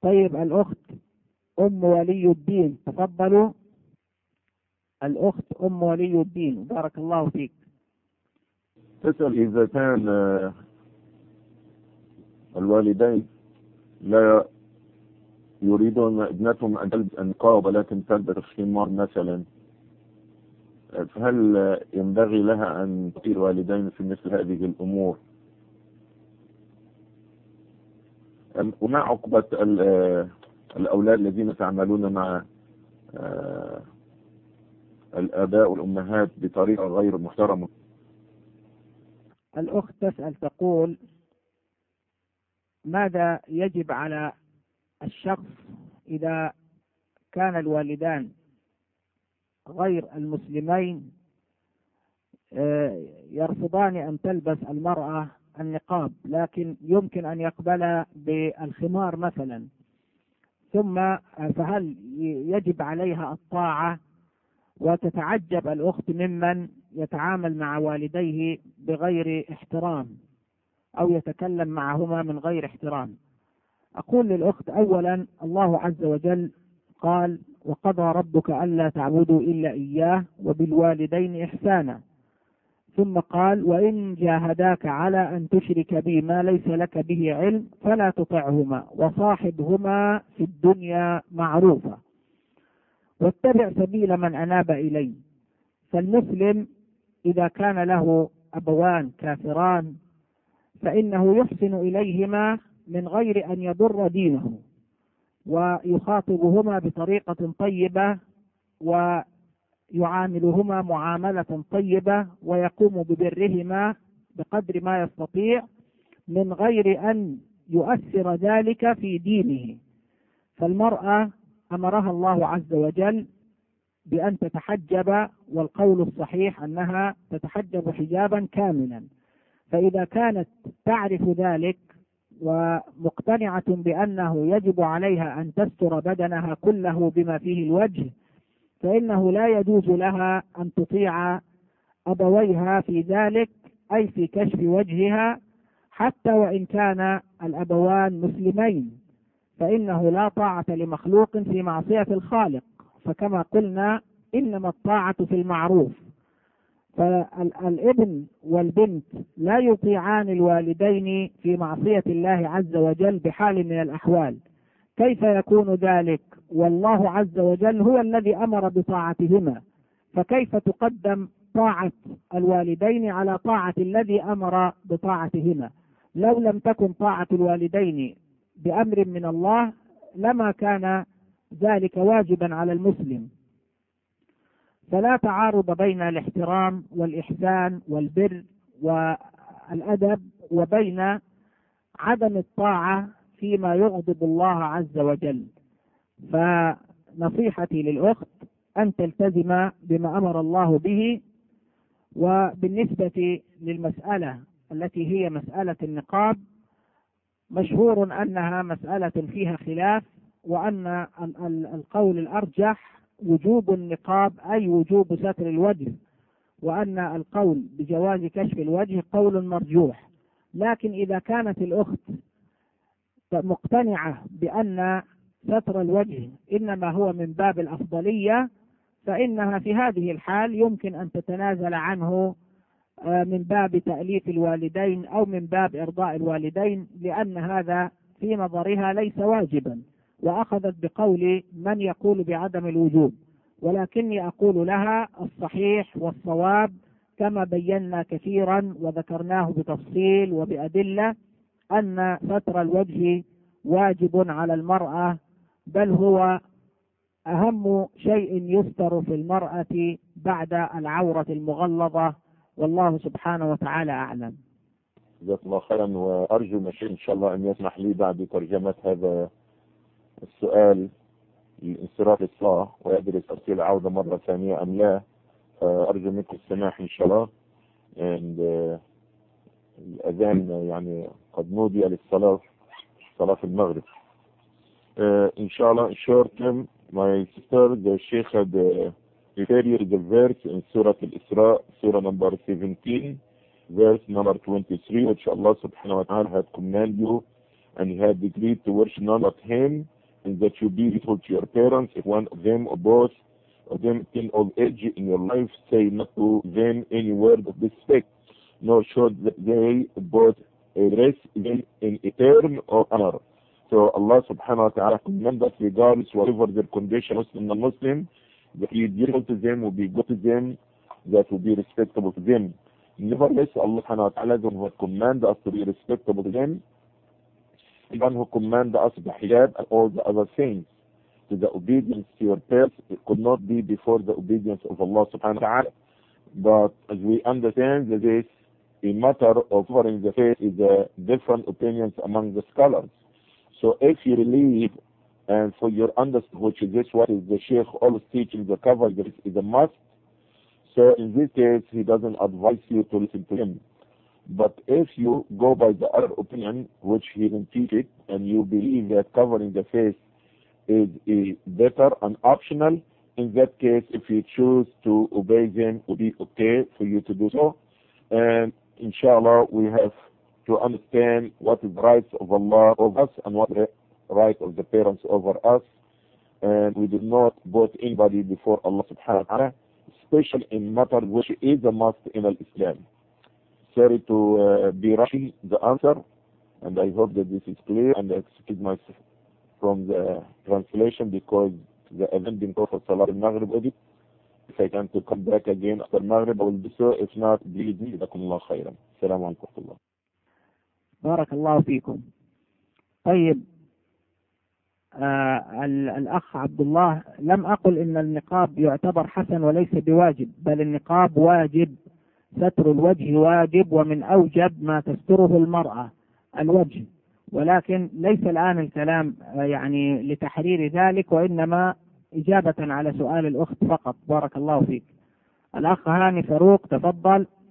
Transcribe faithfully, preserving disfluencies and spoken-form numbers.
طيب الأخت أم ولي الدين، تفضلوا. الأخت أم ولي الدين، بارك الله فيك. تسأل إذا كان الوالدين لا يريدون ابنتهم أن تلبس النقاب ولكن تلبس الخمار مثلا، فهل ينبغي لها أن تطيع الوالدين في مثل هذه الأمور؟ وما عقبة الأولاد الذين يتعاملون مع الآباء والأمهات بطريقة غير محترمة؟ الأخت تسأل تقول: ماذا يجب على الشخص إذا كان الوالدان غير المسلمين يرفضان أن تلبس المرأة النقاب، لكن يمكن أن يقبل بالخمار مثلا، ثم فهل يجب عليها الطاعة؟ وتتعجب الأخت ممن يتعامل مع والديه بغير احترام أو يتكلم معهما من غير احترام. أقول للأخت: أولا الله عز وجل قال: وقضى ربك ألا تعبدوا إلا إياه وبالوالدين إحسانا، ثم قال: وإن جاهداك على أن تشرك بي ما ليس لك به علم فلا تطعهما وصاحبهما في الدنيا معروفا واتبع سبيل من أناب إلي. فالمسلم إذا كان له أبوان كافران فإنه يحسن إليهما من غير أن يضر دينه، ويخاطبهما بطريقة طيبة ويعاملهما معاملة طيبة ويقوم ببرهما بقدر ما يستطيع من غير أن يؤثر ذلك في دينه. فالمرأة أمرها الله عز وجل بأن تتحجب، والقول الصحيح أنها تتحجب حجابا كاملا، فإذا كانت تعرف ذلك ومقتنعة بأنه يجب عليها أن تستر بدنها كله بما فيه الوجه، فإنه لا يجوز لها أن تطيع أبويها في ذلك، أي في كشف وجهها، حتى وإن كان الأبوان مسلمين، فإنه لا طاعة لمخلوق في معصية الخالق، فكما قلنا إنما الطاعة في المعروف. فالابن والبنت لا يطيعان الوالدين في معصية الله عز وجل بحال من الأحوال. كيف يكون ذلك والله عز وجل هو الذي أمر بطاعتهما؟ فكيف تقدم طاعة الوالدين على طاعة الذي أمر بطاعتهما؟ لو لم تكن طاعة الوالدين بأمر من الله لما كان ذلك واجبا على المسلم. فلا تعارض بين الاحترام والإحسان والبر والأدب وبين عدم الطاعة فيما يغضب الله عز وجل. فنصيحتي للأخت أن تلتزم بما أمر الله به. وبالنسبة للمسألة التي هي مسألة النقاب، مشهور أنها مسألة فيها خلاف، وأن القول الأرجح وجوب النقاب أي وجوب ستر الوجه، وأن القول بجواز كشف الوجه قول مرجوح. لكن إذا كانت الأخت مقتنعة بأن ستر الوجه إنما هو من باب الأفضلية، فإنها في هذه الحال يمكن أن تتنازل عنه من باب تأليف الوالدين أو من باب إرضاء الوالدين، لأن هذا في نظرها ليس واجبا، وأخذت بقول من يقول بعدم الوجوب. ولكني أقول لها الصحيح والصواب كما بينا كثيرا وذكرناه بتفصيل وبأدلة، أن ستر الوجه واجب على المرأة، بل هو أهم شيء يستر في المرأة بعد العورة المغلظة، والله سبحانه وتعالى أعلم. جزاك الله خيرا، وأرجو مشير إن شاء الله أن يسمح لي بعد ترجمة هذا السؤال لانصراف الصلاة ويدرس تفصيل عودة مرة ثانية أم لا. أرجو منكم السماح إن شاء الله. and uh, الأذان يعني قد نودي للصلاة، صلاة المغرب. uh, inshallah, in short term, my sister, the Sheikh had uh, referred the verse in Surah Al-Isra, Surah number seventeen, verse number twenty-three, which Allah subhanahu wa ta'ala had commanded you and he had agreed to worship none but him, and that you be faithful to your parents. If one of them or both of them in old age in your life, say not to them any word of disrespect, nor should they both address them in a term of honor. So Allah subhanahu wa ta'ala commends us regardless whatever their condition, Muslim or Muslim, that we deal to them will be good to them, that will be respectable to them. Nevertheless, Allah subhanahu wa ta'ala will command us to be respectable to them, the one who command us the hijab and all the other things. So the obedience to your parents could not be before the obedience of Allah subhanahu wa ta'ala. But as we understand that this a matter of covering the faith is a different opinions among the scholars. So if you believe and for your understanding, which is this what is the Sheikh always teaching, the cover that is a must. So in this case, he doesn't advise you to listen to him. But if you go by the other opinion, which he didn't teach it, and you believe that covering the face is a better and optional, in that case, if you choose to obey them, it will be okay for you to do so. And inshallah, we have to understand what is the rights of Allah over us and what is the right of the parents over us. And we do not put anybody before Allah subhanahu wa ta'ala, especially in matter which is a must in Islam. Sorry to uh, be rushing the answer, and I hope that this is clear, and I excuse myself from the translation because the event been called for Salah al-Maghrib audit. If I can to come back again after Maghrib, I will do so. If not, believe me, جزاكم الله خيرا. السلام عليكم ورحمة الله. بارك الله فيكم. طيب آه الأخ عبد الله، لم أقل إن النقاب يعتبر حسن وليس بواجب، بل النقاب واجب، ستر الوجه واجب، ومن أوجب ما تستره المرأة الوجه، ولكن ليس الآن الكلام يعني لتحرير ذلك، وإنما إجابة على سؤال الأخت فقط. بارك الله فيك. الأخ هاني فاروق، تفضل.